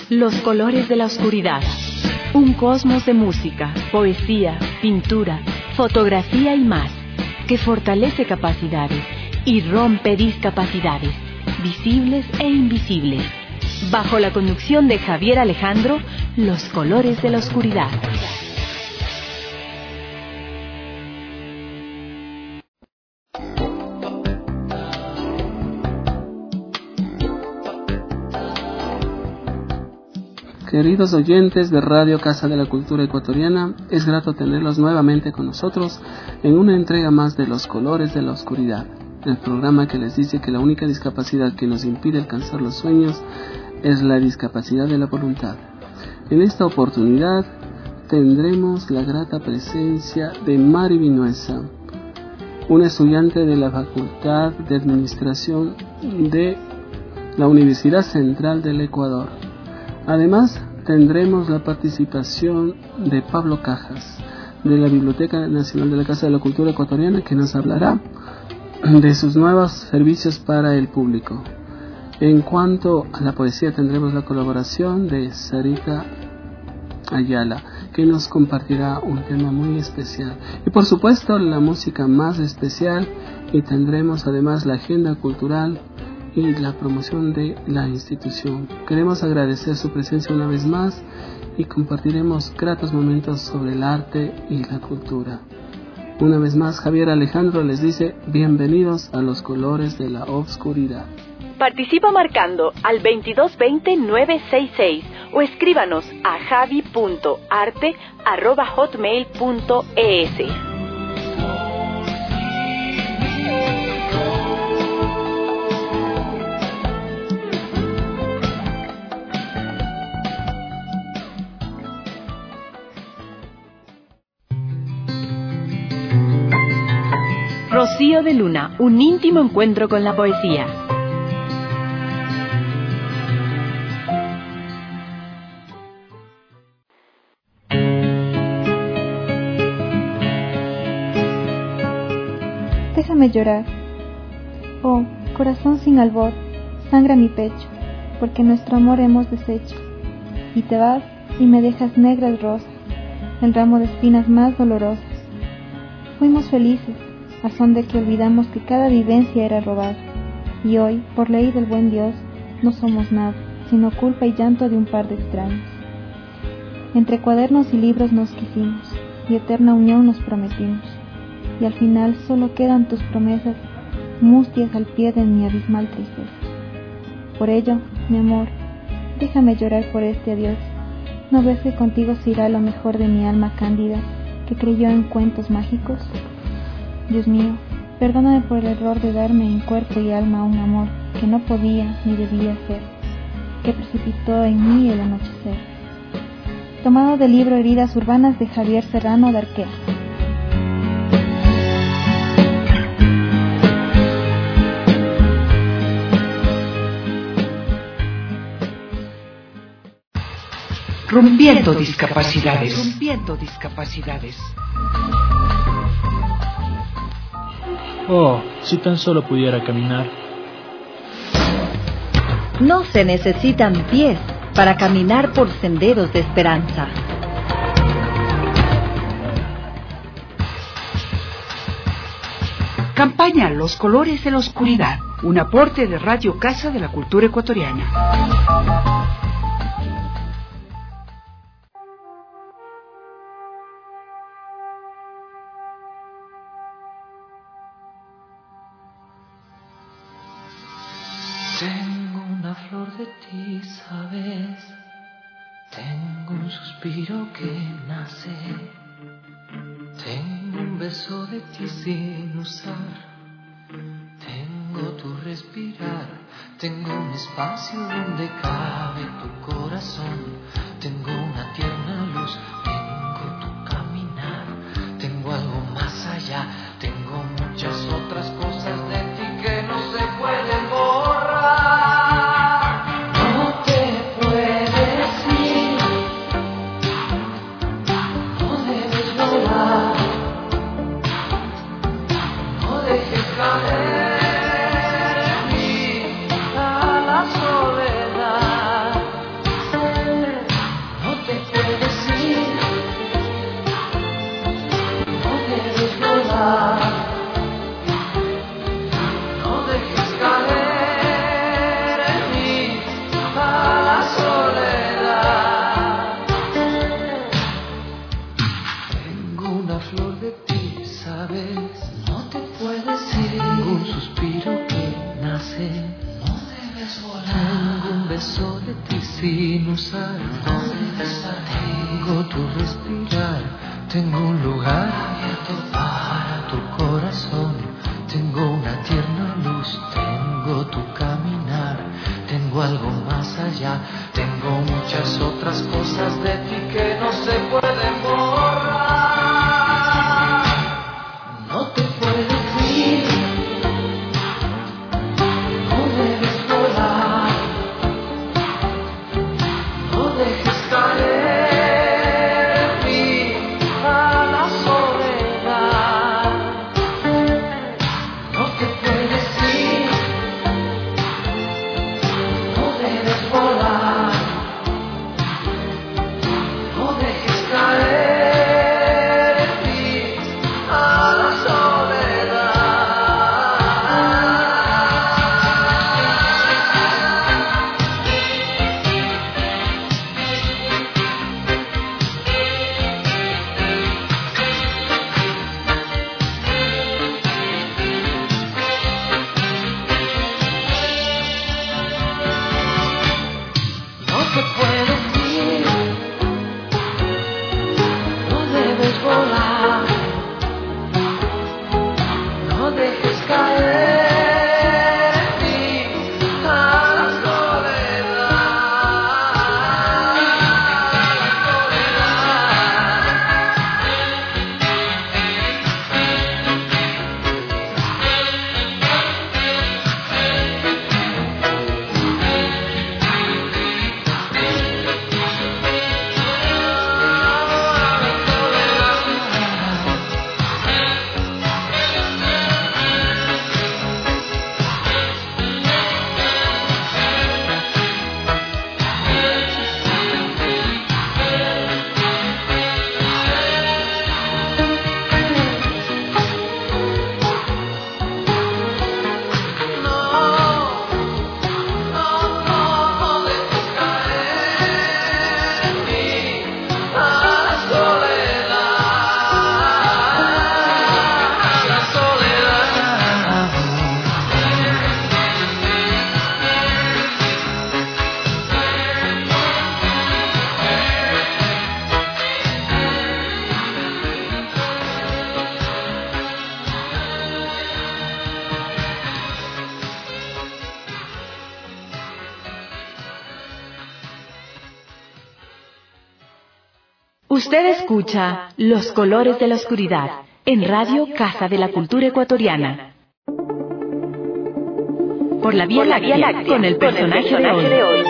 Los colores de la oscuridad. Un cosmos de música, poesía, pintura, fotografía y más, que fortalece capacidades y rompe discapacidades, visibles e invisibles. Bajo la conducción de Javier Alejandro, Los colores de la oscuridad. Queridos oyentes de Radio Casa de la Cultura Ecuatoriana, es grato tenerlos nuevamente con nosotros en una entrega más de Los colores de la oscuridad, el programa que les dice que la única discapacidad que nos impide alcanzar los sueños es la discapacidad de la voluntad. En esta oportunidad tendremos la grata presencia de Mari Vinuesa, una estudiante de la Facultad de Administración de la Universidad Central del Ecuador. Además, tendremos la participación de Pablo Cajas, de la Biblioteca Nacional de la Casa de la Cultura Ecuatoriana, que nos hablará de sus nuevos servicios para el público. En cuanto a la poesía, tendremos la colaboración de Sarita Ayala, que nos compartirá un tema muy especial. Y por supuesto, la música más especial, y tendremos además la agenda cultural y la promoción de la institución. Queremos agradecer su presencia una vez más y compartiremos gratos momentos sobre el arte y la cultura. Una vez más, Javier Alejandro les dice bienvenidos a Los colores de la oscuridad. Participa marcando al 2220-966 o escríbanos a javi.arte@hotmail.es. Rocío de Luna, un íntimo encuentro con la poesía. Déjame llorar. Oh, corazón sin albor, sangra mi pecho, porque nuestro amor hemos deshecho. Y te vas y me dejas negras rosas, el ramo de espinas más dolorosas. Fuimos felices, a son de que olvidamos que cada vivencia era robada, y hoy, por ley del buen Dios, no somos nada, sino culpa y llanto de un par de extraños. Entre cuadernos y libros nos quisimos, y eterna unión nos prometimos, y al final solo quedan tus promesas, mustias al pie de mi abismal tristeza. Por ello, mi amor, déjame llorar por este adiós. ¿No ves que contigo se irá lo mejor de mi alma cándida, que creyó en cuentos mágicos? Dios mío, perdóname por el error de darme en cuerpo y alma un amor que no podía ni debía ser, que precipitó en mí el anochecer. Tomado del libro Heridas Urbanas de Javier Serrano Darquea. Rompiendo discapacidades. Rompiendo discapacidades. Oh, si tan solo pudiera caminar. No se necesitan pies para caminar por senderos de esperanza. Campaña Los colores de la oscuridad, un aporte de Radio Casa de la Cultura Ecuatoriana. Tengo una flor de ti, ¿sabes? Tengo un suspiro que nace. Tengo un beso de ti sin usar. Tengo tu respirar. Tengo un espacio donde cabe tu corazón. Tengo una tierna luz. Tengo tu caminar. Tengo algo más allá. Tengo muchas otras cosas de ti que no se pueden borrar. No te puedes ir. No debes volar. No dejes caer en mí a la soledad. sin usar. Tengo tu respirar, tengo un lugar abierto para tu corazón. Tengo una tierna luz, tengo tu caminar, tengo algo más allá, tengo muchas otras cosas de ti que no se pueden borrar. No te puedes ir, no debes volar, no dejes caer en mí a la soledad. No te puedes ir, no debes volar, no dejes caer en mí a la soledad. No te puedes ir, no debes volar, no dejes caer en ti a la soledad. Usted escucha Los Colores de la Oscuridad en Radio Casa de la Cultura Ecuatoriana. Por la Vía Láctea, con el personaje de hoy.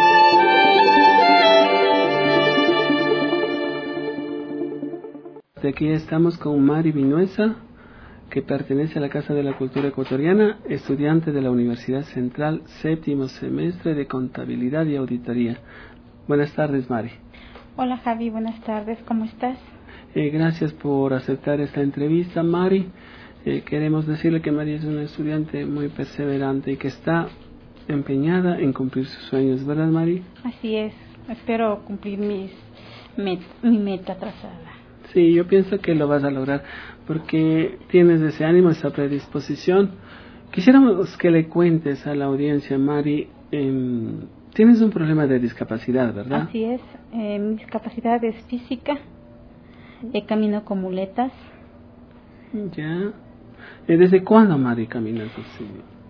De aquí estamos con Mari Vinuesa, que pertenece a la Casa de la Cultura Ecuatoriana, estudiante de la Universidad Central, 7º semestre de Contabilidad y Auditoría. Buenas tardes, Mari. Hola Javi, buenas tardes, ¿cómo estás? Gracias por aceptar esta entrevista, Mari. Queremos decirle que Mari es una estudiante muy perseverante y que está empeñada en cumplir sus sueños, ¿verdad, Mari? Así es, espero cumplir mi meta trazada. Sí, yo pienso que lo vas a lograr porque tienes ese ánimo, esa predisposición. Quisiéramos que le cuentes a la audiencia, Mari, tienes un problema de discapacidad, ¿verdad? Así es, mi discapacidad es física, camino con muletas. Ya. ¿Desde cuándo, Mari, caminas así?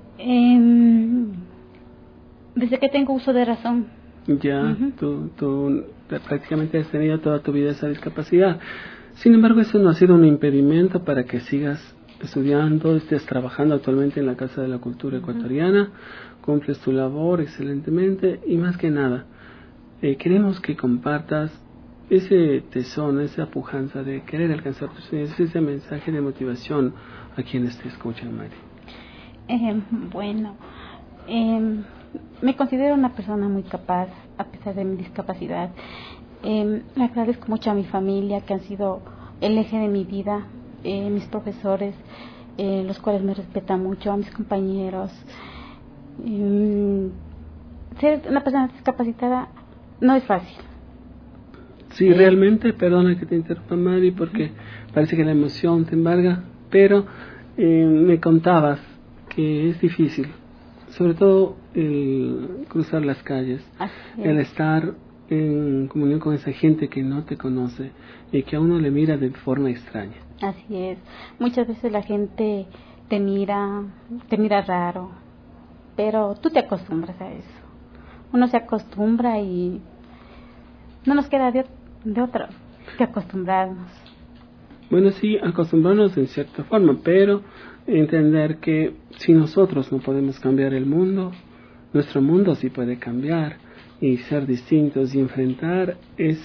Desde que tengo uso de razón. Ya, tú prácticamente has tenido toda tu vida esa discapacidad. Sin embargo, eso no ha sido un impedimento para que sigas estudiando, estés trabajando actualmente en la Casa de la Cultura Ecuatoriana, cumples tu labor excelentemente y más que nada, queremos que compartas ese tesón, esa pujanza de querer alcanzar tus sueños, ese mensaje de motivación a quienes te escuchan, Mari. Me considero una persona muy capaz a pesar de mi discapacidad. Le agradezco mucho a mi familia, que han sido el eje de mi vida, mis profesores, los cuales me respetan mucho, a mis compañeros. Ser una persona discapacitada no es fácil. Sí, realmente, perdona que te interrumpa, Mari, porque parece que la emoción te embarga, pero me contabas que es difícil sobre todo el cruzar las calles, el estar en comunión con esa gente que no te conoce y que a uno le mira de forma extraña. Así es. Muchas veces la gente te mira raro, pero tú te acostumbras a eso. Uno se acostumbra y no nos queda de otra que acostumbrarnos. Bueno, sí, acostumbrarnos en cierta forma, pero entender que si nosotros no podemos cambiar el mundo, nuestro mundo sí puede cambiar y ser distintos y enfrentar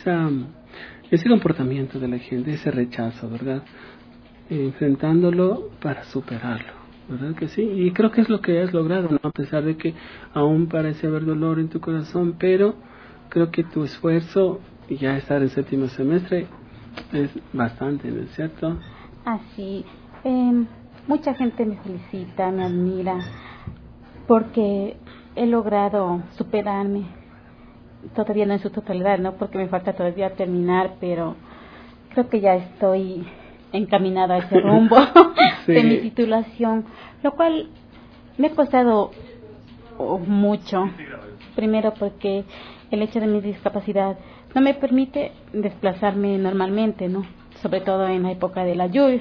ese comportamiento de la gente, ese rechazo, ¿verdad? Enfrentándolo para superarlo, ¿verdad que sí? Y creo que es lo que has logrado, ¿no? A pesar de que aún parece haber dolor en tu corazón, pero creo que tu esfuerzo, ya estar en 7º semestre, es bastante, ¿no es cierto? Así, mucha gente me felicita, me admira, porque he logrado superarme. Todavía no en su totalidad, ¿no? Porque me falta todavía terminar, pero creo que ya estoy encaminada a ese rumbo sí. de mi titulación, lo cual me ha costado mucho. Primero porque el hecho de mi discapacidad no me permite desplazarme normalmente, ¿no? Sobre todo en la época de la lluvia,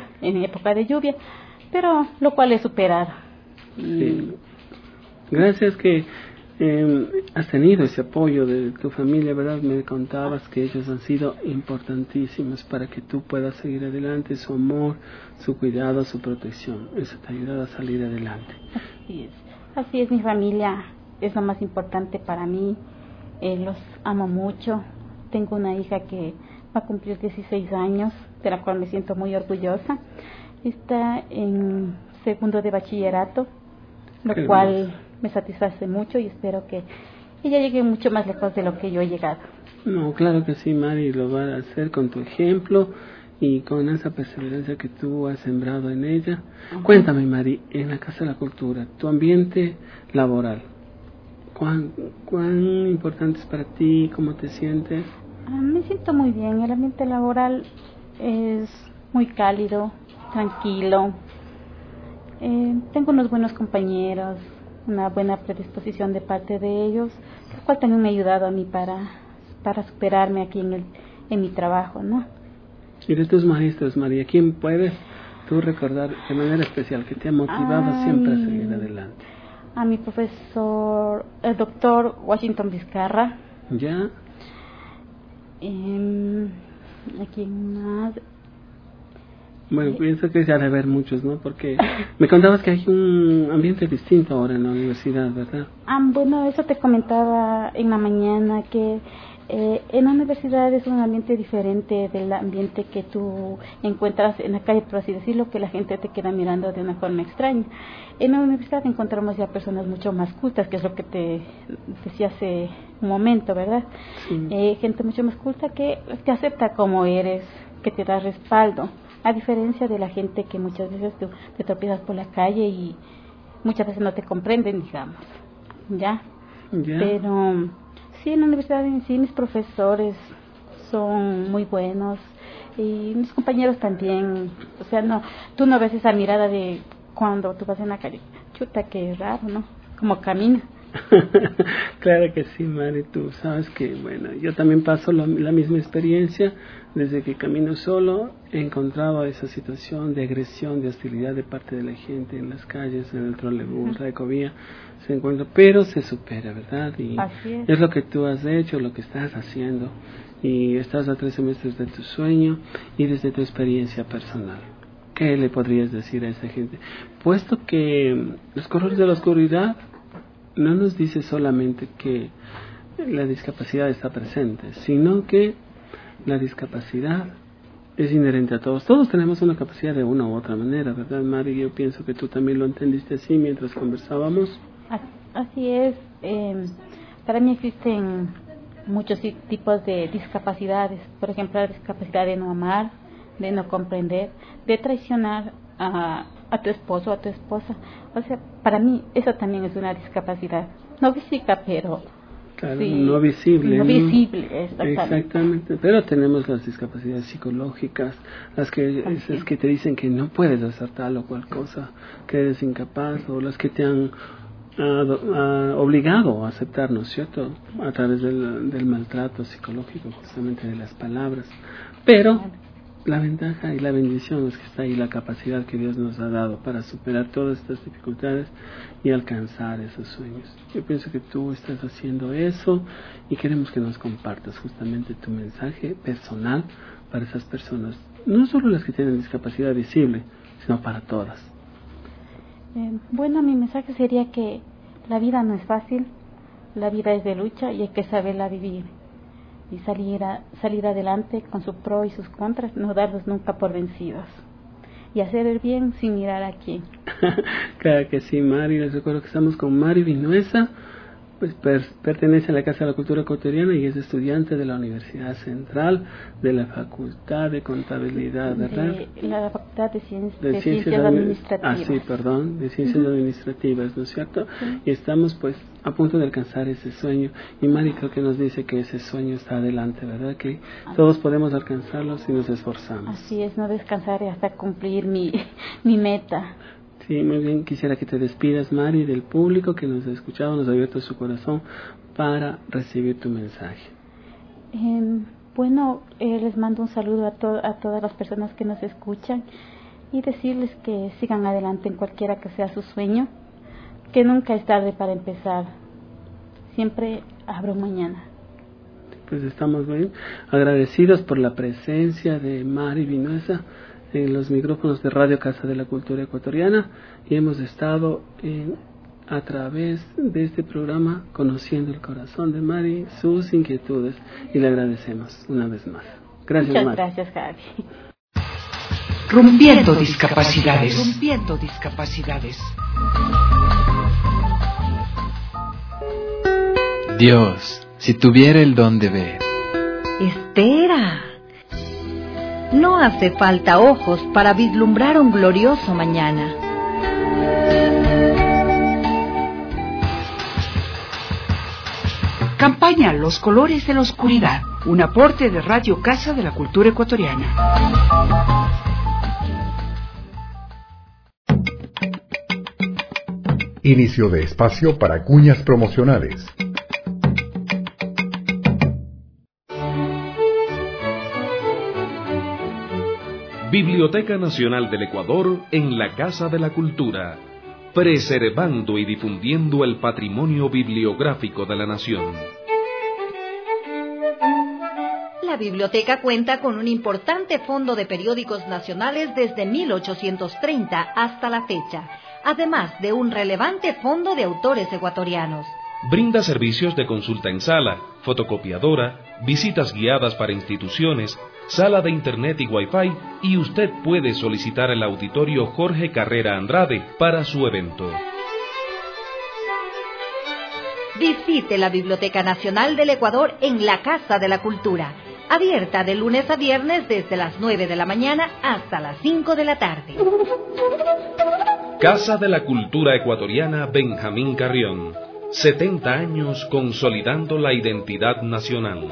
pero lo cual he superado. Sí. Gracias que has tenido ese apoyo de tu familia, ¿verdad? Me contabas que ellos han sido importantísimos para que tú puedas seguir adelante, su amor, su cuidado, su protección. Eso te ha ayudado a salir adelante. Así es, mi familia es lo más importante para mí. Los amo mucho. Tengo una hija que va a cumplir 16 años, de la cual me siento muy orgullosa. Está en 2º de bachillerato, lo Qué cual hermoso. Me satisface mucho y espero que ella llegue mucho más lejos de lo que yo he llegado. No, claro que sí, Mari, lo va a hacer con tu ejemplo y con esa perseverancia que tú has sembrado en ella. Uh-huh. Cuéntame, Mari, en la Casa de la Cultura, tu ambiente laboral, ¿cuán importante es para ti? ¿Cómo te sientes? Me siento muy bien. El ambiente laboral es muy cálido, tranquilo. Tengo unos buenos compañeros, una buena predisposición de parte de ellos, lo cual también me ha ayudado a mí para superarme aquí en mi trabajo, ¿no? Y de tus maestros, María, ¿quién puedes tú recordar de manera especial que te ha motivado siempre a seguir adelante? A mi profesor, el doctor Washington Vizcarra. ¿Ya? ¿A quién más? Bueno, pienso que se ha de ver muchos, ¿no? Porque me contabas que hay un ambiente distinto ahora en la universidad, ¿verdad? Bueno, eso te comentaba en la mañana, que en la universidad es un ambiente diferente del ambiente que tú encuentras en la calle, por así decirlo, que la gente te queda mirando de una forma extraña. En la universidad encontramos ya personas mucho más cultas, que es lo que te decía hace un momento, ¿verdad? Sí. Gente mucho más culta que te acepta como eres, que te da respaldo. A diferencia de la gente que muchas veces tú te tropiezas por la calle y muchas veces no te comprenden, digamos, ¿ya? Pero sí, en la universidad en sí mis profesores son muy buenos y mis compañeros también. O sea, tú no ves esa mirada de cuando tú vas en la calle, chuta, qué raro, ¿no? Como camina. Claro que sí, Mari, tú sabes que, bueno, yo también paso la misma experiencia. Desde que camino solo he encontrado esa situación de agresión, de hostilidad de parte de la gente en las calles, en el trolebús, la ecovía, se encuentra, pero se supera, ¿verdad? Y es lo que tú has hecho, lo que estás haciendo, y estás a 3 semestres de tu sueño y desde tu experiencia personal. ¿Qué le podrías decir a esa gente? Puesto que los colores de la oscuridad no nos dice solamente que la discapacidad está presente, sino que la discapacidad es inherente a todos. Todos tenemos una capacidad de una u otra manera, ¿verdad, Mari? Yo pienso que tú también lo entendiste así mientras conversábamos. Así es. Para mí existen muchos tipos de discapacidades. Por ejemplo, la discapacidad de no amar, de no comprender, de traicionar a tu esposo o a tu esposa. O sea, para mí eso también es una discapacidad. No física, pero claro, sí, no visible. No visible, exactamente. Pero tenemos las discapacidades psicológicas, las que te dicen que no puedes hacer tal o cual cosa, que eres incapaz, o las que te han obligado a aceptarnos, ¿cierto? A través del maltrato psicológico, justamente de las palabras. Pero la ventaja y la bendición es que está ahí la capacidad que Dios nos ha dado para superar todas estas dificultades y alcanzar esos sueños. Yo pienso que tú estás haciendo eso y queremos que nos compartas justamente tu mensaje personal para esas personas, no solo las que tienen discapacidad visible, sino para todas. Bueno, mi mensaje sería que la vida no es fácil, la vida es de lucha y hay que saberla vivir y salir adelante con sus pros y sus contras, no darlos nunca por vencidos y hacer el bien sin mirar a quién. Claro que sí, Mari. Les recuerdo que estamos con Mari Vinuesa, pues pertenece a la Casa de la Cultura Ecuatoriana y es estudiante de la Universidad Central, de la Facultad de Contabilidad, ¿verdad? De la Facultad de Ciencias Administrativas. De Ciencias Administrativas, ¿no es cierto? Sí. Y estamos pues a punto de alcanzar ese sueño. Y Mari creo que nos dice que ese sueño está adelante, ¿verdad? Que todos podemos alcanzarlo si nos esforzamos. Así es, no descansar hasta cumplir mi meta. Sí, muy bien. Quisiera que te despidas, Mari, del público que nos ha escuchado, nos ha abierto su corazón para recibir tu mensaje. Bueno, les mando un saludo a todas las personas que nos escuchan y decirles que sigan adelante en cualquiera que sea su sueño, que nunca es tarde para empezar. Siempre abro mañana. Pues estamos bien agradecidos por la presencia de Mari Vinuesa en los micrófonos de Radio Casa de la Cultura Ecuatoriana y hemos estado a través de este programa conociendo el corazón de Mari, sus inquietudes, y le agradecemos una vez más. Gracias, Muchas Mari. Gracias, Javi. Rompiendo discapacidades. Rompiendo discapacidades. Dios, si tuviera el don de ver. Espera. No hace falta ojos para vislumbrar un glorioso mañana. Campaña Los Colores de la Oscuridad, un aporte de Radio Casa de la Cultura Ecuatoriana. Inicio de espacio para cuñas promocionales. Biblioteca Nacional del Ecuador en la Casa de la Cultura, preservando y difundiendo el patrimonio bibliográfico de la nación. La biblioteca cuenta con un importante fondo de periódicos nacionales desde 1830 hasta la fecha, además de un relevante fondo de autores ecuatorianos. Brinda servicios de consulta en sala, fotocopiadora, visitas guiadas para instituciones, sala de internet y wifi, y usted puede solicitar el auditorio Jorge Carrera Andrade para su evento. Visite la Biblioteca Nacional del Ecuador en la Casa de la Cultura, abierta de lunes a viernes desde las 9 de la mañana hasta las 5 de la tarde. Casa de la Cultura Ecuatoriana Benjamín Carrión, 70 años consolidando la identidad nacional.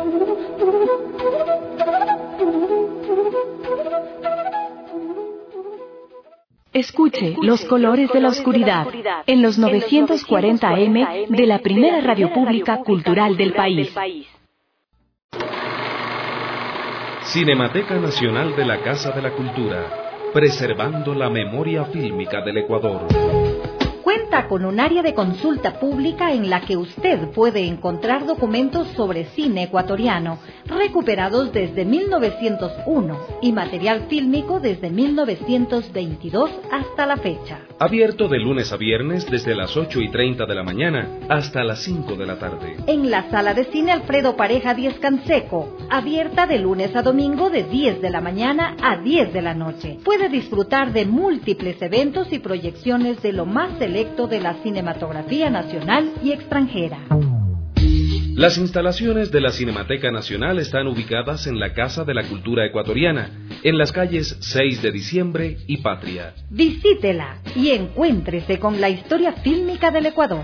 Escuche Los Colores de la Oscuridad en los 940 AM de la primera radio pública cultural del país. Cinemateca Nacional de la Casa de la Cultura, preservando la memoria fílmica del Ecuador. Cuenta con un área de consulta pública en la que usted puede encontrar documentos sobre cine ecuatoriano, recuperados desde 1901 y material fílmico desde 1922 hasta la fecha. Abierto de lunes a viernes desde las 8:30 de la mañana hasta las 5 de la tarde. En la sala de cine Alfredo Pareja 10 Canseco, abierta de lunes a domingo de 10 de la mañana a 10 de la noche. Puede disfrutar de múltiples eventos y proyecciones de lo más selecto de la cinematografía nacional y extranjera. Las instalaciones de la Cinemateca Nacional están ubicadas en la Casa de la Cultura Ecuatoriana, en las calles 6 de Diciembre y Patria. Visítela y encuéntrese con la historia fílmica del Ecuador.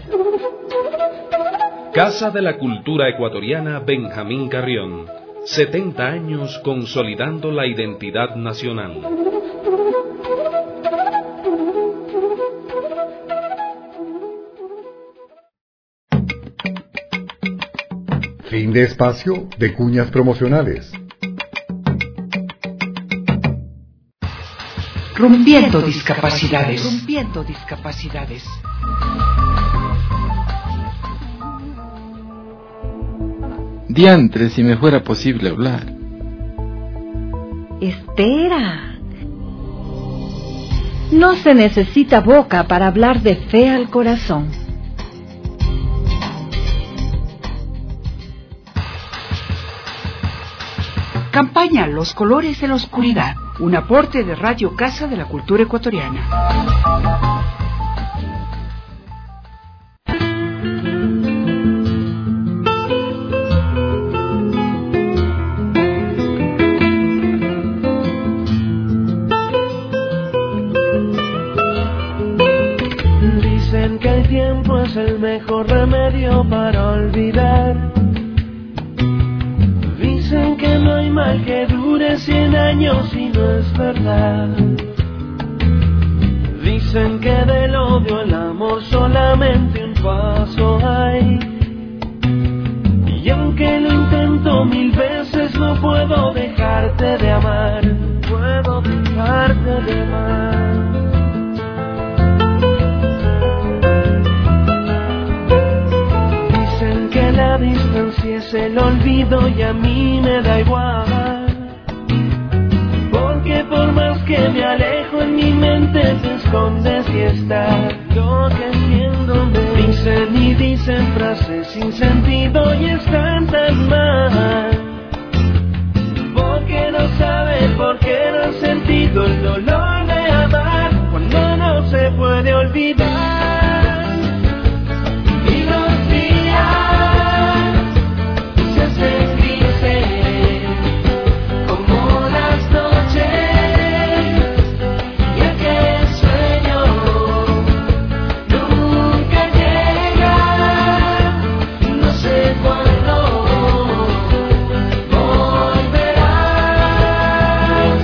Casa de la Cultura Ecuatoriana Benjamín Carrión, 70 años consolidando la identidad nacional. Fin de espacio de cuñas promocionales. Rompiendo discapacidades. Rompiendo discapacidades. Diantre, si me fuera posible hablar. Espera. No se necesita boca para hablar de fe al corazón. Campaña Los Colores de la Oscuridad, un aporte de Radio Casa de la Cultura Ecuatoriana. Dicen que el tiempo es el mejor remedio para olvidar. Dicen que no hay mal que dure 100 años y no es verdad. Dicen que del odio al amor solamente un paso hay. Y aunque lo intento 1000 veces no puedo dejarte de amar. No puedo dejarte de amar. Dicen que la distancia es el olvido y a mí me da igual. Porque por más que me alejo en mi mente te escondes y estás enloqueciéndome. Dicen y dicen frases sin sentido y están tan mal. Porque no saben, porque no han sentido el dolor de amar cuando no se puede olvidar. Y los días se hacen grises como las noches y aquel sueño nunca llega. No sé cuándo volverás.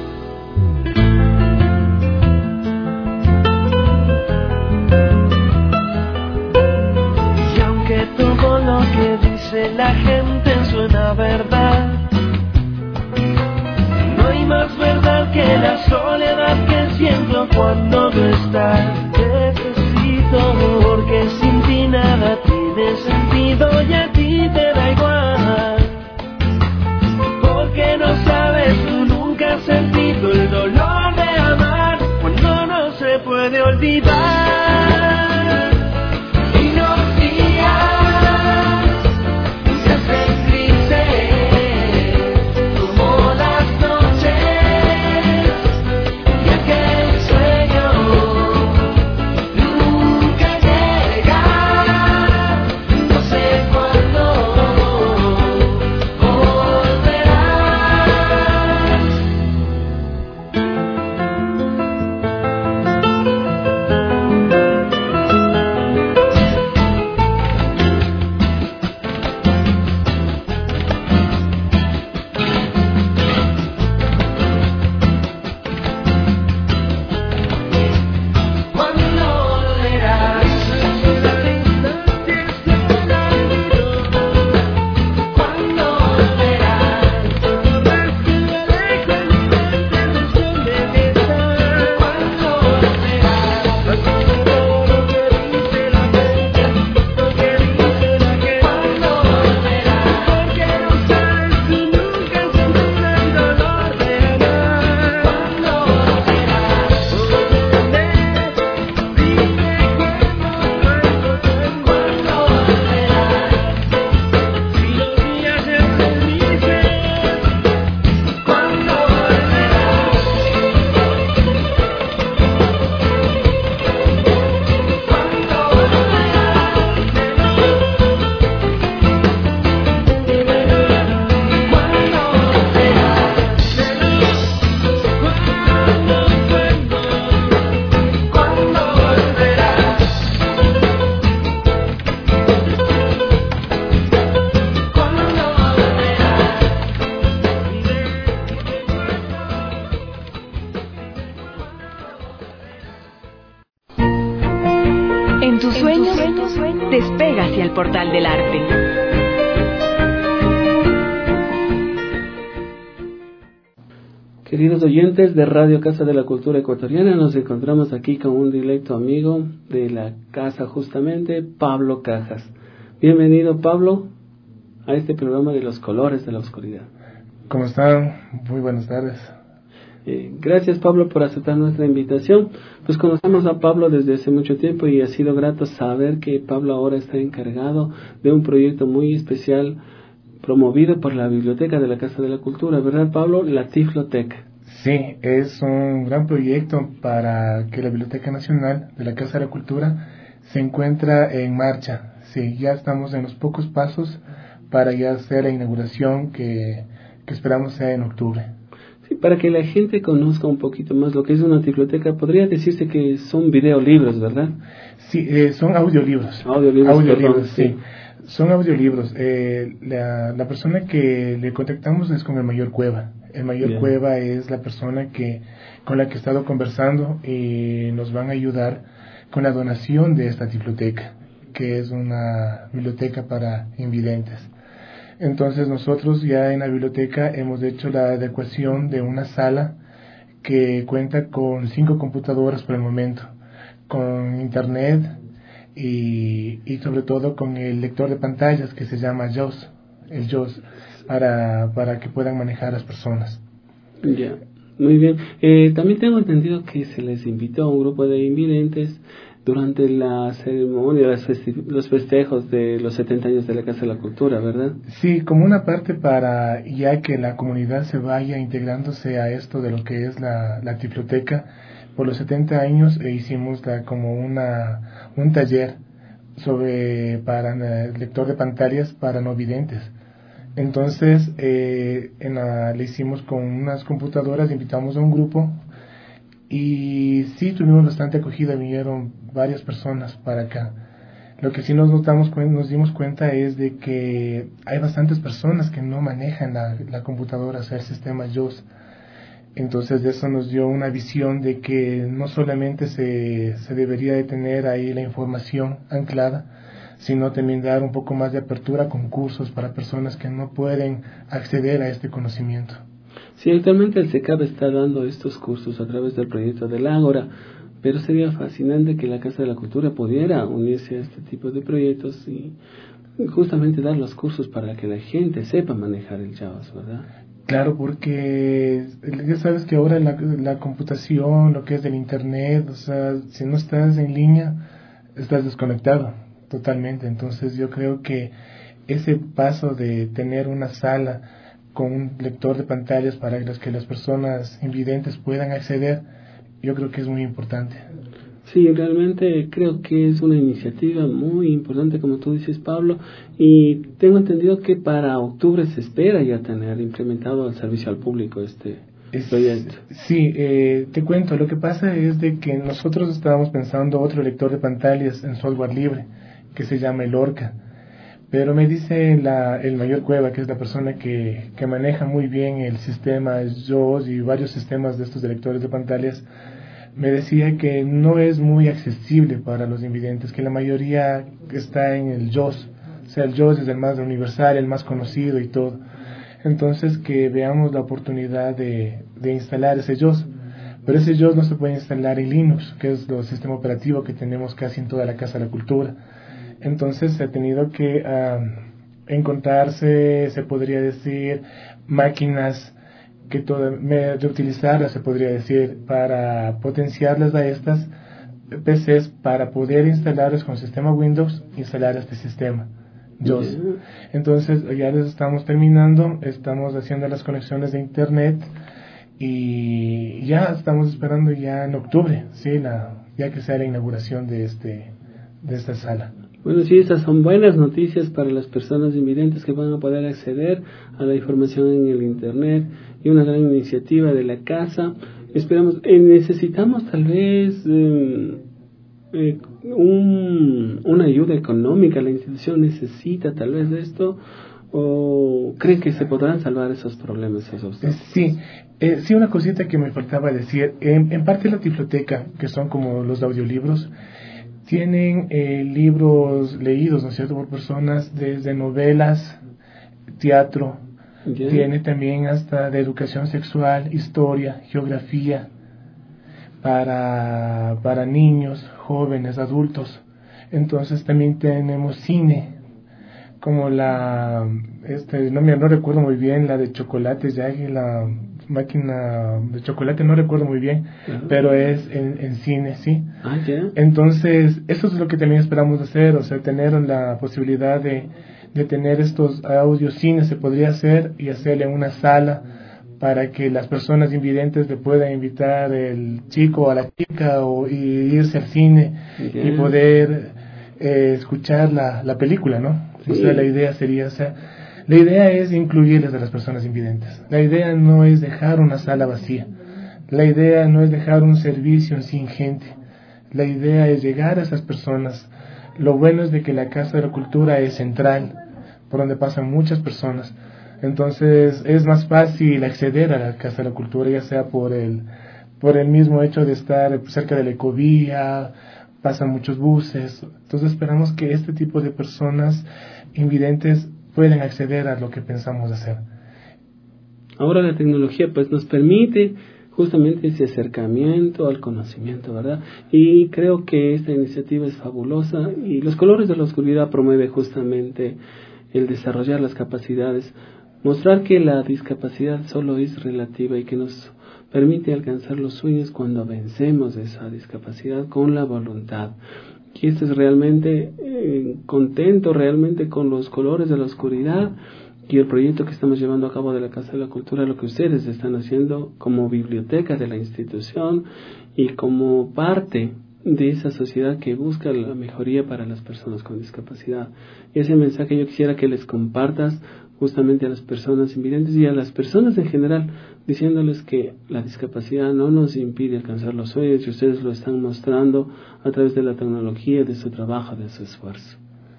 Y aunque todo lo que dice la gente suena verdad, no hay más verdad que la soledad que siento cuando no estás. Te necesito porque sin ti nada tiene sentido y a ti te da igual. Porque no sabes, tú nunca has sentido el dolor de amar cuando no se puede olvidar. Y los días se hacen grises como las noches y aquel sueño nunca llega. No sé cuándo volverás. Cuando volverás. Cuando volverás. Cuando En tus sueños, despega hacia el portal del arte. Queridos oyentes de Radio Casa de la Cultura Ecuatoriana, nos encontramos aquí con un directo amigo de la casa justamente, Pablo Cajas. Bienvenido, Pablo, a este programa de los colores de la oscuridad. ¿Cómo están? Muy buenas tardes. Gracias, Pablo, por aceptar nuestra invitación. Pues conocemos a Pablo desde hace mucho tiempo y ha sido grato saber que Pablo ahora está encargado de un proyecto muy especial promovido por la Biblioteca de la Casa de la Cultura, ¿verdad, Pablo? La Tifloteca. Sí, es un gran proyecto para que la Biblioteca Nacional de la Casa de la Cultura se encuentra en marcha. Sí, ya estamos en los pocos pasos para ya hacer la inauguración que esperamos sea en octubre. Sí, para que la gente conozca un poquito más lo que es una tifloteca, podría decirse que son videolibros, ¿verdad? Sí, son audiolibros. Audiolibros, sí. Son audiolibros. La persona que le contactamos es con el Mayor Cueva. El Mayor Bien. Cueva es la persona con la que he estado conversando y nos van a ayudar con la donación de esta tifloteca, que es una biblioteca para invidentes. Entonces nosotros ya en la biblioteca hemos hecho la adecuación de una sala que cuenta con 5 computadoras por el momento, con internet, y sobre todo con el lector de pantallas que se llama JAWS, el JAWS, para que puedan manejar las personas. Ya, muy bien. También tengo entendido que se les invitó a un grupo de invidentes durante la ceremonia, los festejos de los 70 años de la Casa de la Cultura, ¿verdad? Sí, como una parte para ya que la comunidad se vaya integrándose a esto de lo que es la tifloteca. Por los 70 años hicimos como un taller para el lector de pantallas para no videntes. Entonces le hicimos con unas computadoras, invitamos a un grupo y sí tuvimos bastante acogida, vinieron varias personas para acá. Lo que sí nos dimos cuenta es de que hay bastantes personas que no manejan la computadora, o sea, el sistema JAWS. Entonces eso nos dio una visión de que no solamente se debería de tener ahí la información anclada, sino también dar un poco más de apertura con cursos para personas que no pueden acceder a este conocimiento. Sí, actualmente el SECAB está dando estos cursos a través del proyecto del Ágora, pero sería fascinante que la Casa de la Cultura pudiera unirse a este tipo de proyectos y justamente dar los cursos para que la gente sepa manejar el JAWS, ¿verdad? Claro, porque ya sabes que ahora la computación, lo que es del internet, o sea, si no estás en línea, estás desconectado totalmente. Entonces yo creo que ese paso de tener una sala con un lector de pantallas para que las personas invidentes puedan acceder, yo creo que es muy importante. Sí, realmente creo que es una iniciativa muy importante, como tú dices, Pablo, y tengo entendido que para octubre se espera ya tener implementado el servicio al público este proyecto. Sí, te cuento, lo que pasa es de que nosotros estábamos pensando otro lector de pantallas en software libre, que se llama el Orca, pero me dice el Mayor Cueva, que es la persona que maneja muy bien el sistema JAWS y varios sistemas de estos de lectores de pantallas, me decía que no es muy accesible para los invidentes, que la mayoría está en el JAWS, o sea, el JAWS es el más universal, el más conocido y todo. Entonces que veamos la oportunidad de instalar ese JAWS, pero ese JAWS no se puede instalar en Linux, que es el sistema operativo que tenemos casi en toda la Casa de la Cultura. Entonces se ha tenido que encontrarse, se podría decir, máquinas que reutilizarlas, se podría decir, para potenciarlas a estas PCs para poder instalarlas con sistema Windows, instalar este sistema JAWS. Entonces ya les estamos terminando, estamos haciendo las conexiones de internet y ya estamos esperando ya en octubre, sí, ya que sea la inauguración de esta sala. Bueno, sí, esas son buenas noticias para las personas invidentes que van a poder acceder a la información en el internet y una gran iniciativa de la casa. Esperamos, necesitamos tal vez una ayuda económica, la institución necesita tal vez de esto, o creen que se podrán salvar esos problemas, esos obstáculos. Sí, una cosita que me faltaba decir, en parte la tifloteca, que son como los audiolibros, tienen libros leídos, ¿no es cierto?, por personas desde novelas, teatro, Tiene también hasta de educación sexual, historia, geografía, para niños, jóvenes, adultos. Entonces también tenemos cine, como no recuerdo muy bien, la de chocolate, ya que la máquina de chocolate no recuerdo muy bien, pero es en cine, sí. Entonces eso es lo que también esperamos hacer, o sea, tener la posibilidad de tener estos audios cines, se podría hacer, y hacerle una sala para que las personas invidentes le puedan invitar el chico o a la chica y irse al cine y poder escuchar la película, ¿no? O sea, la idea sería, la idea es incluirles a las personas invidentes. La idea no es dejar una sala vacía. La idea no es dejar un servicio sin gente. La idea es llegar a esas personas. Lo bueno es de que la Casa de la Cultura es central, por donde pasan muchas personas. Entonces es más fácil acceder a la Casa de la Cultura, ya sea por el mismo hecho de estar cerca de la ecovía, pasan muchos buses. Entonces esperamos que este tipo de personas invidentes puedan acceder a lo que pensamos hacer. Ahora la tecnología pues nos permite justamente ese acercamiento al conocimiento, ¿verdad? Y creo que esta iniciativa es fabulosa, y los colores de la oscuridad promueve justamente el desarrollar las capacidades, mostrar que la discapacidad solo es relativa y que nos permite alcanzar los sueños cuando vencemos esa discapacidad con la voluntad. Y esto es realmente contento realmente con los colores de la oscuridad y el proyecto que estamos llevando a cabo de la Casa de la Cultura, lo que ustedes están haciendo como biblioteca de la institución y como parte de esa sociedad que busca la mejoría para las personas con discapacidad. Y ese mensaje yo quisiera que les compartas justamente a las personas invidentes y a las personas en general, diciéndoles que la discapacidad no nos impide alcanzar los sueños, y ustedes lo están mostrando a través de la tecnología, de su trabajo, de su esfuerzo.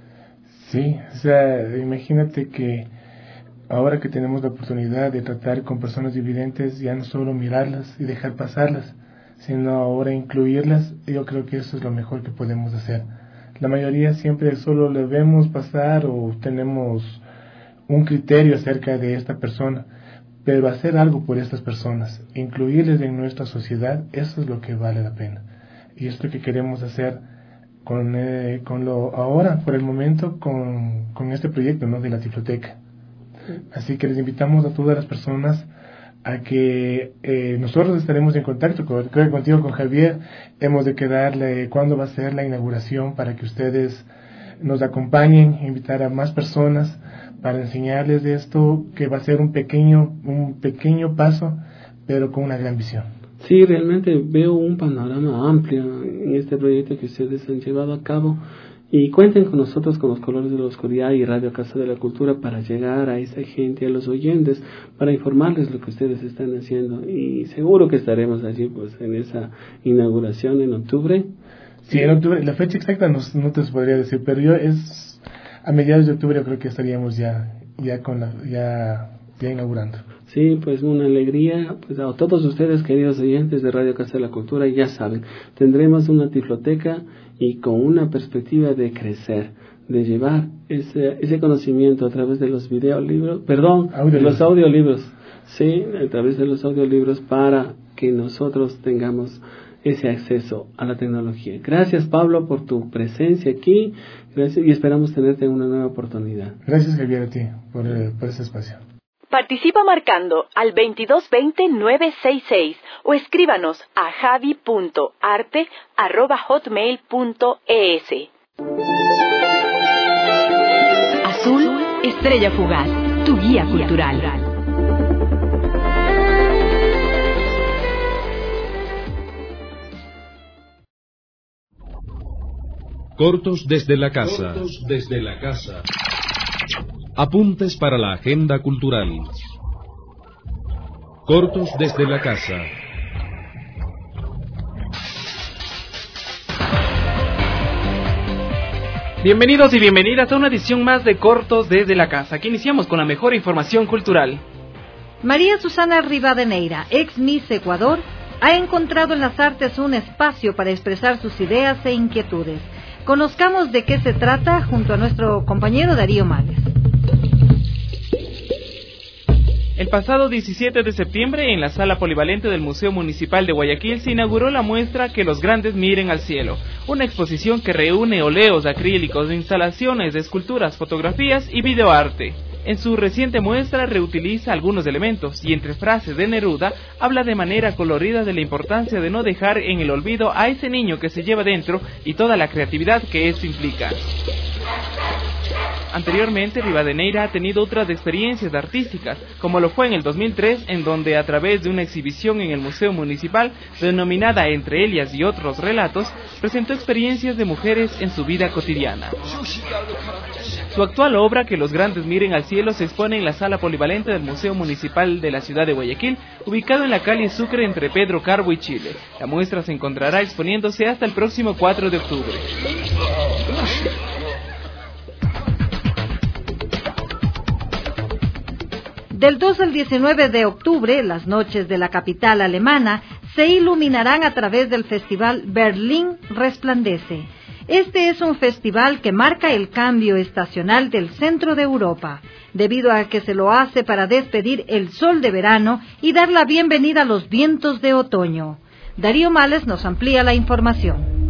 Sí, o sea, imagínate que ahora que tenemos la oportunidad de tratar con personas invidentes, ya no solo mirarlas y dejar pasarlas, sino ahora incluirlas, yo creo que eso es lo mejor que podemos hacer. La mayoría siempre solo le vemos pasar o tenemos un criterio acerca de esta persona, pero hacer algo por estas personas, incluirles en nuestra sociedad, eso es lo que vale la pena. Y esto que queremos hacer con lo ahora, por el momento, con este proyecto, ¿no?, de la Tifloteca. Así que les invitamos a todas las personas a que nosotros estaremos en contacto contigo, con Javier. Hemos de quedarle cuándo va a ser la inauguración para que ustedes nos acompañen, invitar a más personas para enseñarles de esto, que va a ser un pequeño paso, pero con una gran visión. Sí, realmente veo un panorama amplio en este proyecto que ustedes han llevado a cabo, y cuenten con nosotros, con los colores de la oscuridad y Radio Casa de la Cultura, para llegar a esa gente, a los oyentes, para informarles lo que ustedes están haciendo, y seguro que estaremos allí pues en esa inauguración en octubre. Sí, en octubre, la fecha exacta no te podría decir, pero es a mediados de octubre. Yo creo que estaríamos ya inaugurando. Sí, pues una alegría, pues a todos ustedes, queridos oyentes de Radio Casa de la Cultura, ya saben, tendremos una tifloteca y con una perspectiva de crecer, de llevar ese conocimiento a través de los videolibros, de los audiolibros, sí, a través de los audiolibros, para que nosotros tengamos ese acceso a la tecnología. Gracias, Pablo, por tu presencia aquí. Gracias, y esperamos tenerte en una nueva oportunidad. Gracias, Javier, a ti por ese espacio. Participa marcando al 2220-966 o escríbanos a javi.arte@hotmail.es. Azul, estrella fugaz, tu guía cultural. Cortos desde la casa. Apuntes para la agenda cultural. Cortos desde la casa. Bienvenidos y bienvenidas a una edición más de Cortos desde la casa. Aquí iniciamos con la mejor información cultural. María Susana Rivadeneira, ex Miss Ecuador, ha encontrado en las artes un espacio para expresar sus ideas e inquietudes. Conozcamos de qué se trata junto a nuestro compañero Darío Males. El pasado 17 de septiembre, en la sala polivalente del Museo Municipal de Guayaquil, se inauguró la muestra Que los grandes miren al cielo, una exposición que reúne óleos, acrílicos, instalaciones, esculturas, fotografías y videoarte. En su reciente muestra reutiliza algunos elementos y entre frases de Neruda habla de manera colorida de la importancia de no dejar en el olvido a ese niño que se lleva dentro y toda la creatividad que esto implica. Anteriormente, Rivadeneira ha tenido otras experiencias artísticas, como lo fue en el 2003, en donde a través de una exhibición en el Museo Municipal, denominada Entre ellas y otros relatos, presentó experiencias de mujeres en su vida cotidiana. Su actual obra, Que los grandes miren al cielo, se expone en la sala polivalente del Museo Municipal de la ciudad de Guayaquil, ubicado en la calle Sucre entre Pedro Carbo y Chile. La muestra se encontrará exponiéndose hasta el próximo 4 de octubre. Del 2 al 19 de octubre, las noches de la capital alemana se iluminarán a través del festival Berlín Resplandece. Este es un festival que marca el cambio estacional del centro de Europa, debido a que se lo hace para despedir el sol de verano y dar la bienvenida a los vientos de otoño. Darío Males nos amplía la información.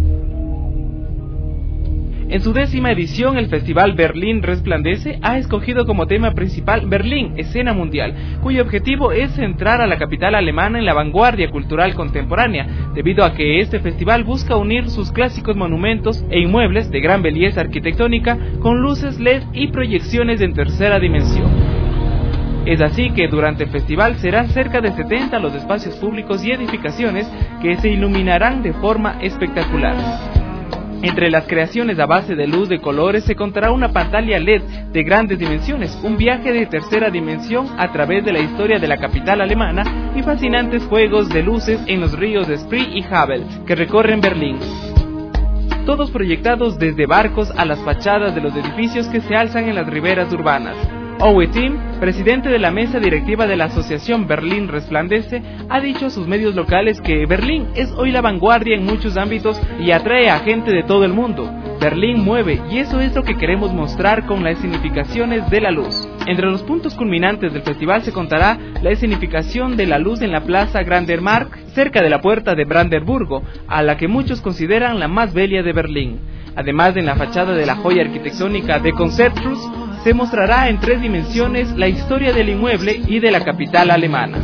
En su 10ª edición, el Festival Berlín Resplandece ha escogido como tema principal Berlín, escena mundial, cuyo objetivo es centrar a la capital alemana en la vanguardia cultural contemporánea, debido a que este festival busca unir sus clásicos monumentos e inmuebles de gran belleza arquitectónica con luces LED y proyecciones en tercera dimensión. Es así que durante el festival serán cerca de 70 los espacios públicos y edificaciones que se iluminarán de forma espectacular. Entre las creaciones a base de luz de colores se contará una pantalla LED de grandes dimensiones, un viaje de tercera dimensión a través de la historia de la capital alemana y fascinantes juegos de luces en los ríos Spree y Havel que recorren Berlín. Todos proyectados desde barcos a las fachadas de los edificios que se alzan en las riberas urbanas. Owe Tim, presidente de la mesa directiva de la asociación Berlín Resplandece, ha dicho a sus medios locales que Berlín es hoy la vanguardia en muchos ámbitos y atrae a gente de todo el mundo. Berlín mueve y eso es lo que queremos mostrar con las escenificaciones de la luz. Entre los puntos culminantes del festival se contará la escenificación de la luz en la Plaza Grandermark, cerca de la puerta de Brandenburgo, a la que muchos consideran la más bella de Berlín. Además, en la fachada de la joya arquitectónica de Concerthaus, se mostrará en 3 dimensiones la historia del inmueble y de la capital alemana.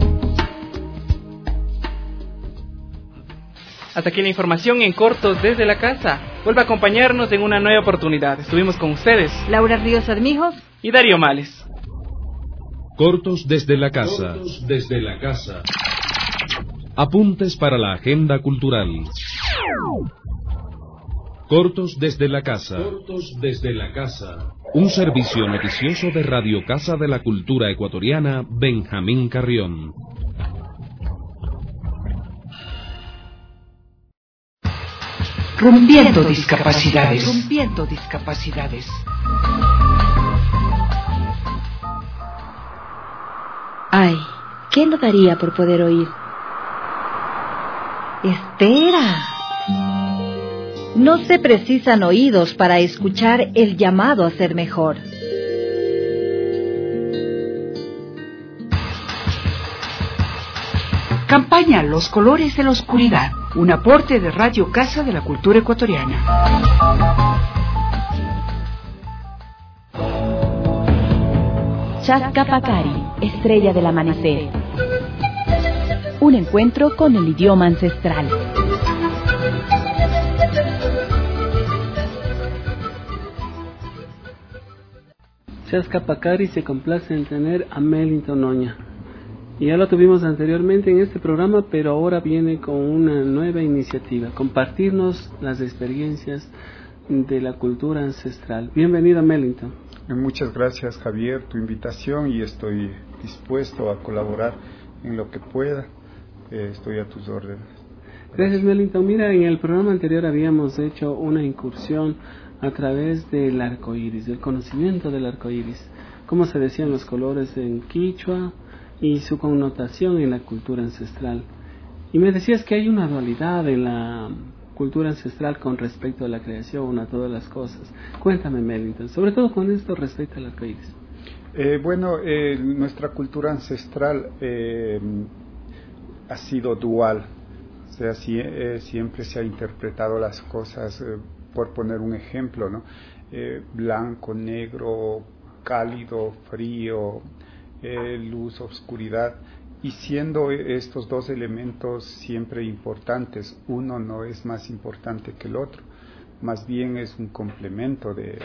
Hasta aquí la información en cortos desde la casa. Vuelve a acompañarnos en una nueva oportunidad. Estuvimos con ustedes Laura Ríos Armijos y Darío Males. Cortos desde la casa. Cortos desde la casa. Apuntes para la agenda cultural. Cortos desde la casa. Cortos desde la casa. Un servicio noticioso de Radio Casa de la Cultura Ecuatoriana, Benjamín Carrión. Rompiendo discapacidades. Rompiendo discapacidades. Ay, ¿qué no daría por poder oír? Espera. No se precisan oídos para escuchar el llamado a ser mejor. Campaña Los colores de la oscuridad, un aporte de Radio Casa de la Cultura Ecuatoriana. Chascapacari, estrella del amanecer. Un encuentro con el idioma ancestral. Chascapacari se complace en tener a Mellington Oña. Y ya lo tuvimos anteriormente en este programa, pero ahora viene con una nueva iniciativa, compartirnos las experiencias de la cultura ancestral. Bienvenido, Mellington. Muchas gracias, Javier, tu invitación, y estoy dispuesto a colaborar en lo que pueda. Estoy a tus órdenes. Gracias, Mellington. Mira, en el programa anterior habíamos hecho una incursión a través del arco iris, del conocimiento del arco iris, cómo se decían los colores en quichua y su connotación en la cultura ancestral. Y me decías que hay una dualidad en la cultura ancestral con respecto a la creación, a todas las cosas. Cuéntame, Mellington, sobre todo con esto respecto al arco iris. Nuestra cultura ancestral ha sido dual, o sea, siempre se ha interpretado las cosas, por poner un ejemplo, ¿no? Blanco, negro, cálido, frío, luz, oscuridad, y siendo estos dos elementos siempre importantes, uno no es más importante que el otro, más bien es un complemento de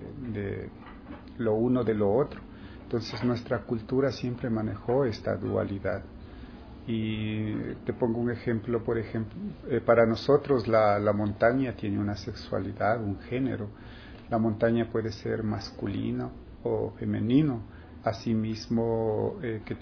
lo uno de lo otro. Entonces nuestra cultura siempre manejó esta dualidad. Y te pongo un ejemplo, por ejemplo, para nosotros la montaña tiene una sexualidad, un género. La montaña puede ser masculino o femenino. Asimismo,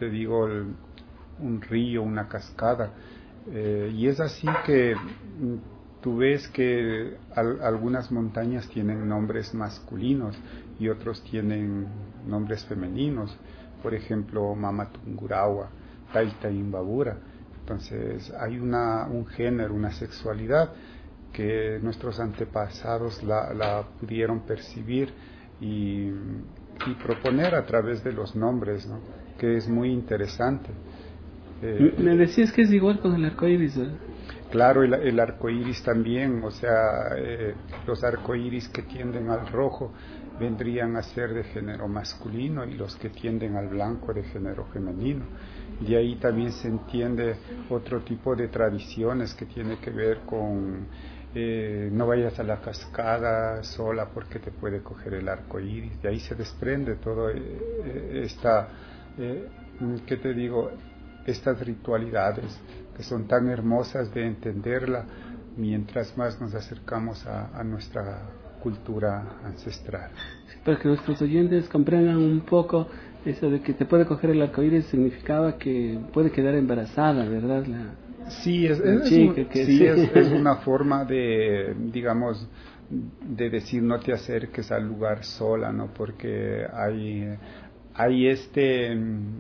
un río, una cascada. Y es así que tú ves que algunas montañas tienen nombres masculinos y otros tienen nombres femeninos. Por ejemplo, Mama Tungurahua, Taita Imbabura. Entonces hay un género, una sexualidad que nuestros antepasados la pudieron percibir y proponer a través de los nombres, ¿no? Que es muy interesante. Me decías que es igual con el arco iris, ¿verdad? Claro, el arco iris también, o sea, los arco iris que tienden al rojo vendrían a ser de género masculino y los que tienden al blanco de género femenino. De ahí también se entiende otro tipo de tradiciones que tiene que ver con no vayas a la cascada sola porque te puede coger el arco iris. De ahí se desprende todo estas ritualidades que son tan hermosas de entenderla mientras más nos acercamos a nuestra cultura ancestral. Sí, para que nuestros oyentes comprendan un poco eso de que te puede coger el arcoíris, significaba que puede quedar embarazada, ¿verdad? Sí, es una forma de, digamos, de decir no te acerques al lugar sola, ¿no? Porque hay este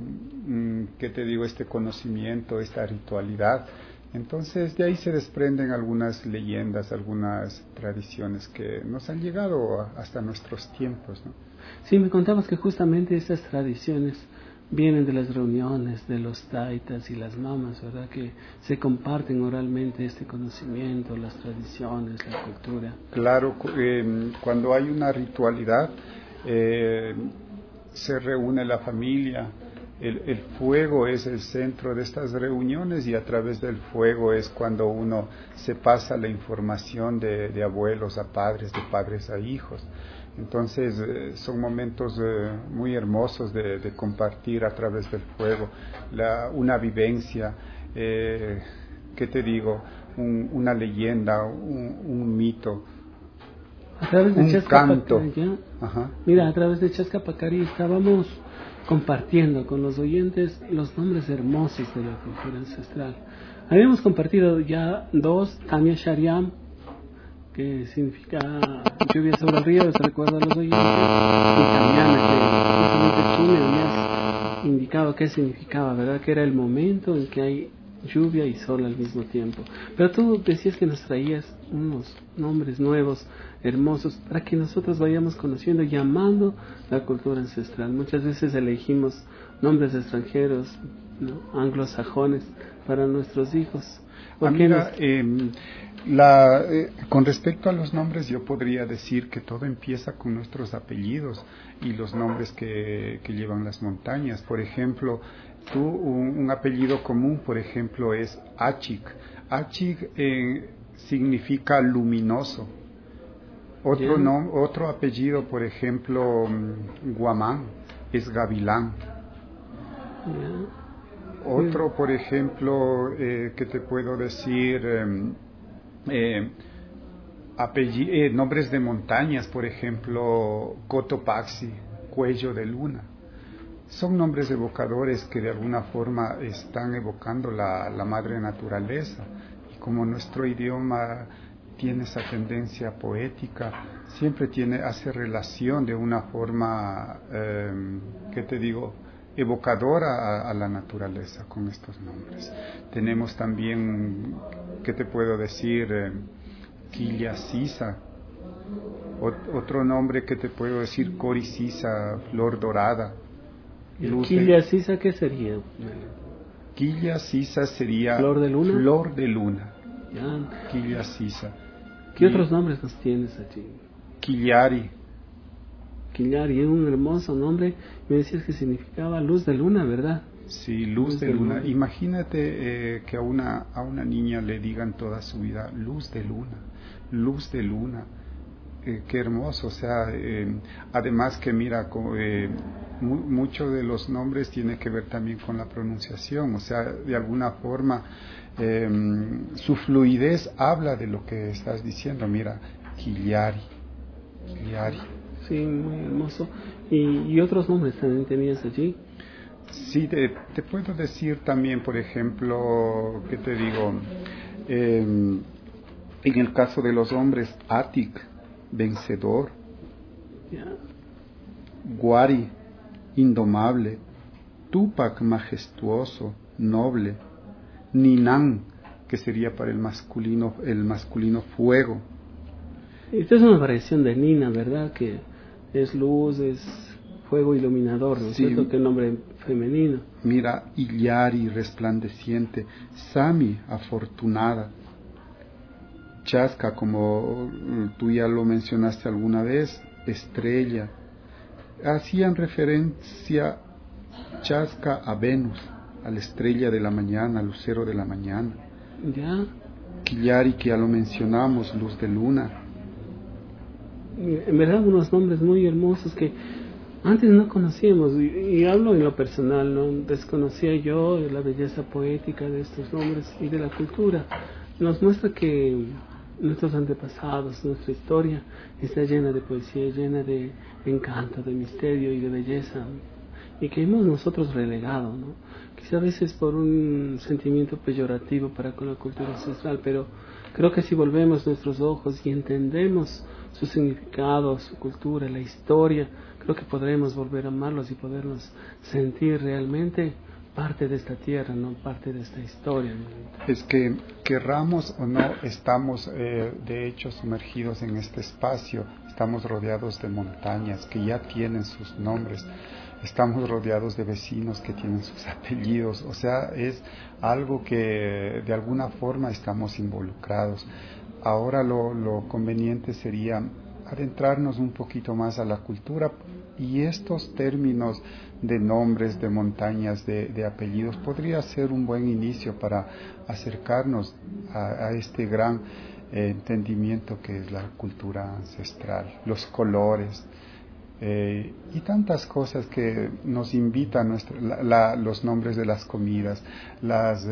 conocimiento, esta ritualidad. Entonces de ahí se desprenden algunas leyendas, algunas tradiciones que nos han llegado hasta nuestros tiempos, ¿no? Sí, me contabas que justamente estas tradiciones vienen de las reuniones de los taitas y las mamas, ¿verdad? Que se comparten oralmente este conocimiento, las tradiciones, la cultura. Claro, cuando hay una ritualidad, se reúne la familia. El fuego es el centro de estas reuniones y a través del fuego es cuando uno se pasa la información de abuelos a padres, de padres a hijos. Entonces son momentos muy hermosos de compartir a través del fuego, una vivencia, una leyenda, un mito, a través de un canto. Mira, a través de Chascapacari estábamos compartiendo con los oyentes los nombres hermosos de la cultura ancestral. Habíamos compartido ya dos, Tamia Shariam, que significa lluvia sobre el río, les recuerdo a los oyentes, y Tamiana, que justamente tú me habías indicado qué significaba, ¿verdad? Que era el momento en que hay lluvia y sol al mismo tiempo. Pero tú decías que nos traías unos nombres nuevos, hermosos, para que nosotros vayamos conociendo, llamando la cultura ancestral. Muchas veces elegimos nombres extranjeros, ¿no? Anglosajones, para nuestros hijos. Con respecto a los nombres, yo podría decir que todo empieza con nuestros apellidos y los nombres que llevan las montañas. Por ejemplo, un apellido común, por ejemplo, es Achik. Achik significa luminoso. Otro apellido, por ejemplo, Guamán, es gavilán. Otro, por ejemplo, que te puedo decir, nombres de montañas, por ejemplo, Cotopaxi, cuello de luna. Son nombres evocadores que de alguna forma están evocando la madre naturaleza. Y como nuestro idioma tiene esa tendencia poética, siempre hace relación de una forma, evocadora a la naturaleza con estos nombres. Tenemos también, ¿qué te puedo decir? Quilla Sisa. Otro nombre que te puedo decir, Cori Sisa, flor dorada. Quilla Sisa, ¿qué sería? Quilla Sisa sería flor de luna. Flor de luna. Ya. Quilla Sisa. ¿Qué otros nombres nos tienes allí? Quillari. Quillari es un hermoso nombre. Me decías que significaba luz de luna, ¿verdad? Sí, luz de luna. Imagínate que a una niña le digan toda su vida luz de luna, luz de luna. Qué hermoso, o sea, además que mira, muchos de los nombres tiene que ver también con la pronunciación, o sea, de alguna forma su fluidez habla de lo que estás diciendo. Mira, Quillari. Sí, muy hermoso. ¿Y otros nombres también tenías allí? Sí, te puedo decir también, por ejemplo, ¿qué te digo? En el caso de los hombres, Atik, vencedor. Yeah. Guari, indomable. Tupac, majestuoso, noble. Ninan, que sería para el masculino fuego. Esta es una variación de Nina, ¿verdad? Que es luz, es fuego iluminador, ¿no es cierto? Que nombre femenino. Mira, Illari, resplandeciente. Sami, afortunada. Chasca, como tú ya lo mencionaste alguna vez, estrella. Hacían referencia Chasca a Venus, a la estrella de la mañana, lucero de la mañana. Ya. Quillari, que ya lo mencionamos, luz de luna. En verdad, unos nombres muy hermosos que antes no conocíamos, y hablo en lo personal, ¿no? Desconocía yo la belleza poética de estos nombres y de la cultura. Nos muestra que nuestros antepasados, nuestra historia está llena de poesía, llena de encanto, de misterio y de belleza, y que hemos nosotros relegado, ¿no? Quizá a veces por un sentimiento peyorativo para con la cultura ancestral, pero creo que si volvemos nuestros ojos y entendemos su significado, su cultura, la historia, creo que podremos volver a amarlos y podernos sentir realmente parte de esta tierra, no parte de esta historia. Es que querramos o no, estamos de hecho sumergidos en este espacio, estamos rodeados de montañas que ya tienen sus nombres, estamos rodeados de vecinos que tienen sus apellidos, o sea, es algo que de alguna forma estamos involucrados. Ahora lo conveniente sería adentrarnos un poquito más a la cultura, y estos términos de nombres, de montañas, de apellidos, podría ser un buen inicio para acercarnos a este gran entendimiento que es la cultura ancestral, los colores, y tantas cosas que nos invitan los nombres de las comidas, las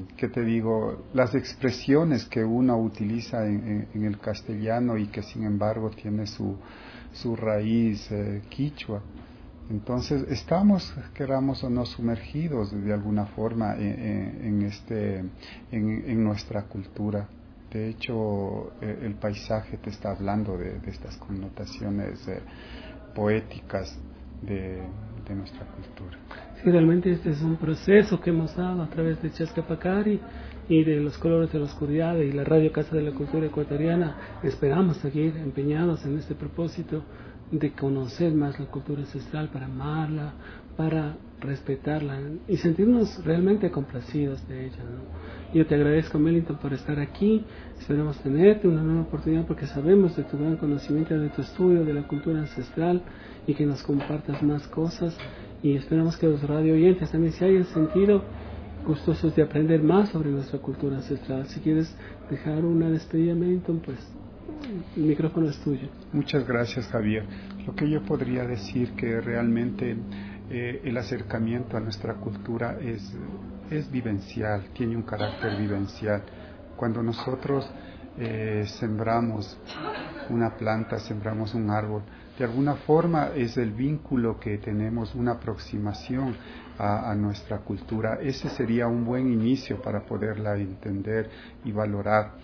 expresiones que uno utiliza en el castellano y que sin embargo tiene su raíz quichua. Entonces estamos, queramos o no, sumergidos de alguna forma en nuestra cultura. De hecho, el paisaje te está hablando de estas connotaciones poéticas de nuestra cultura. Sí, realmente este es un proceso que hemos dado a través de Chascapacari y de los colores de la oscuridad y la Radio Casa de la Cultura Ecuatoriana. Esperamos seguir empeñados en este propósito de conocer más la cultura ancestral, para amarla, para respetarla y sentirnos realmente complacidos de ella, ¿no? Yo te agradezco, Mellington, por estar aquí. Esperamos tenerte una nueva oportunidad, porque sabemos de tu gran conocimiento, de tu estudio de la cultura ancestral, y que nos compartas más cosas, y esperamos que los radio oyentes también se hayan sentido gustosos de aprender más sobre nuestra cultura ancestral. Si quieres dejar una despedida, Mellington, pues el micrófono es tuyo. Muchas gracias, Javier. Lo que yo podría decir que realmente el acercamiento a nuestra cultura es vivencial, tiene un carácter vivencial. Cuando nosotros sembramos una planta, sembramos un árbol, de alguna forma es el vínculo que tenemos, una aproximación a nuestra cultura. Ese sería un buen inicio para poderla entender y valorar.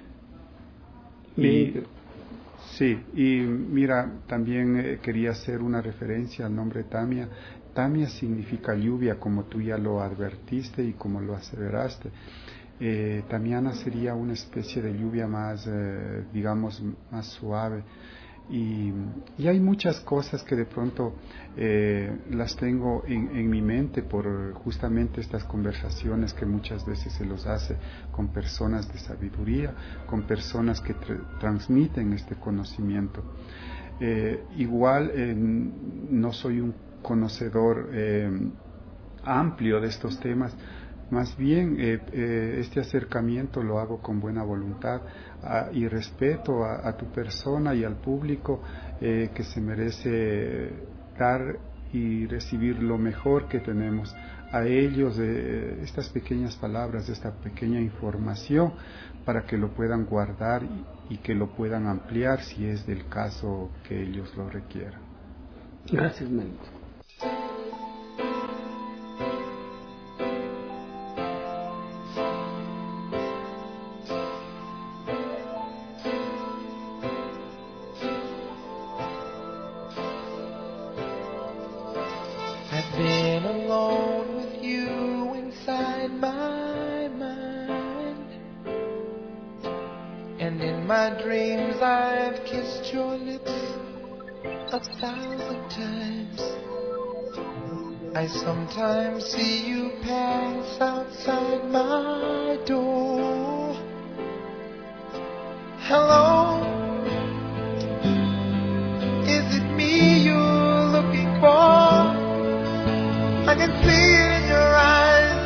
Sí, y mira, también quería hacer una referencia al nombre Tamia. Tamia significa lluvia, como tú ya lo advertiste y como lo aseveraste. Tamiana sería una especie de lluvia más, digamos, más suave. Y hay muchas cosas que de pronto las tengo en mi mente por justamente estas conversaciones que muchas veces se los hace con personas de sabiduría, con personas que transmiten este conocimiento. Igual no soy un conocedor amplio de estos temas, más bien este acercamiento lo hago con buena voluntad y respeto a tu persona y al público que se merece dar y recibir lo mejor que tenemos. A ellos estas pequeñas palabras, esta pequeña información para que lo puedan guardar y que lo puedan ampliar si es del caso que ellos lo requieran. Gracias, Melito. I sometimes see you pass outside my door. Hello, is it me you're looking for? I can see it in your eyes,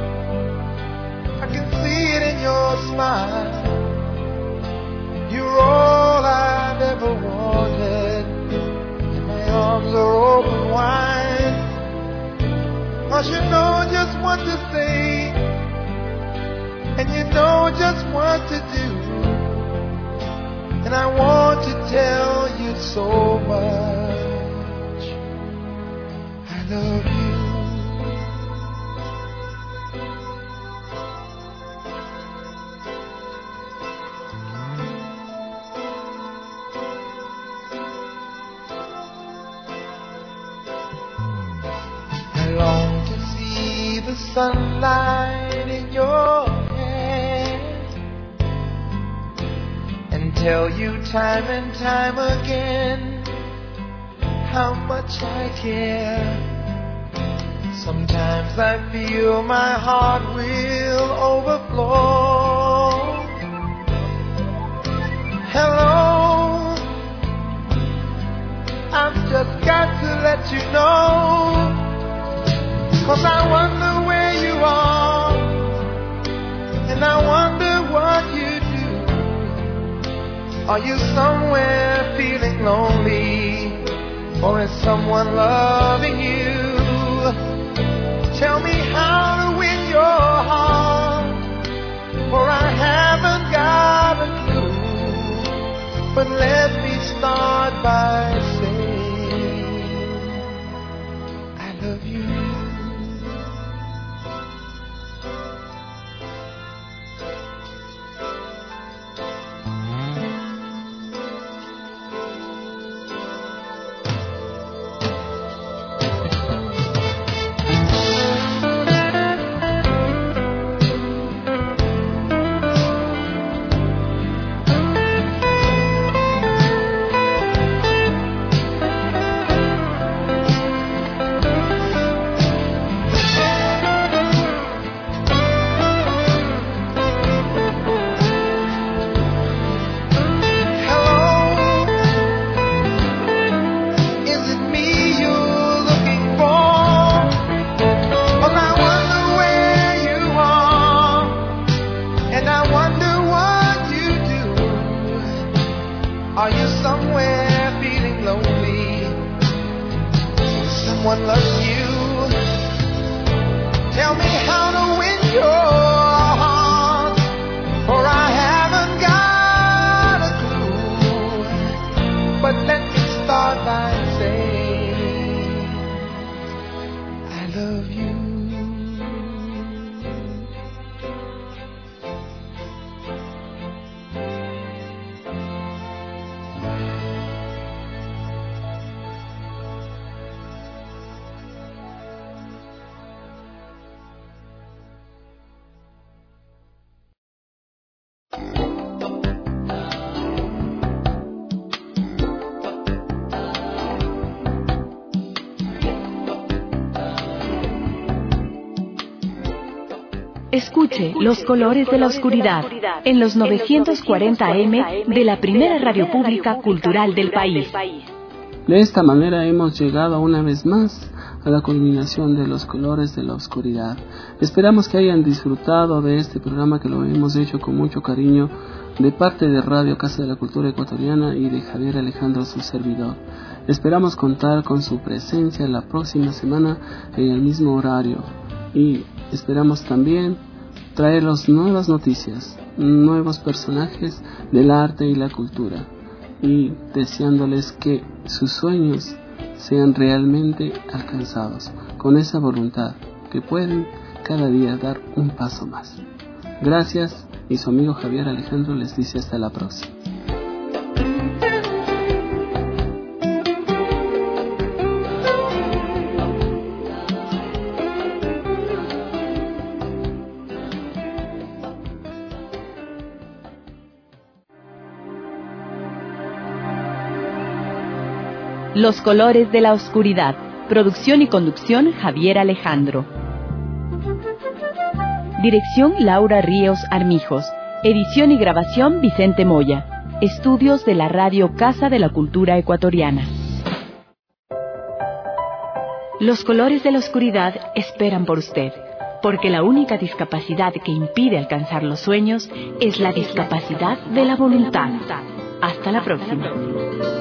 I can see it in your smile. You're all I've ever wanted, and my arms are open wide. 'Cause you know just what to say, and you know just what to do, and I want to tell you so much. I love you. I long to see the sunlight in your hair and tell you time and time again how much I care. Sometimes I feel my heart will overflow. Hello, I've just got to let you know, 'cause I wonder where you are, and I wonder what you do. Are you somewhere feeling lonely, or is someone loving you? Tell me how to win your heart, for I haven't got a clue. But let me start by saying I love you. Escuche Los Colores de la Oscuridad en los 940 AM de la primera radio pública cultural del país. De esta manera hemos llegado una vez más a la culminación de Los Colores de la Oscuridad. Esperamos que hayan disfrutado de este programa que lo hemos hecho con mucho cariño de parte de Radio Casa de la Cultura Ecuatoriana y de Javier Alejandro, su servidor. Esperamos contar con su presencia la próxima semana en el mismo horario y esperamos también traerlos nuevas noticias, nuevos personajes del arte y la cultura, y deseándoles que sus sueños sean realmente alcanzados con esa voluntad que pueden cada día dar un paso más. Gracias, y su amigo Javier Alejandro les dice hasta la próxima. Los Colores de la Oscuridad. Producción y conducción Javier Alejandro. Dirección Laura Ríos Armijos. Edición y grabación Vicente Moya. Estudios de la Radio Casa de la Cultura Ecuatoriana. Los Colores de la Oscuridad esperan por usted, porque la única discapacidad que impide alcanzar los sueños es la discapacidad de la voluntad. Hasta la próxima.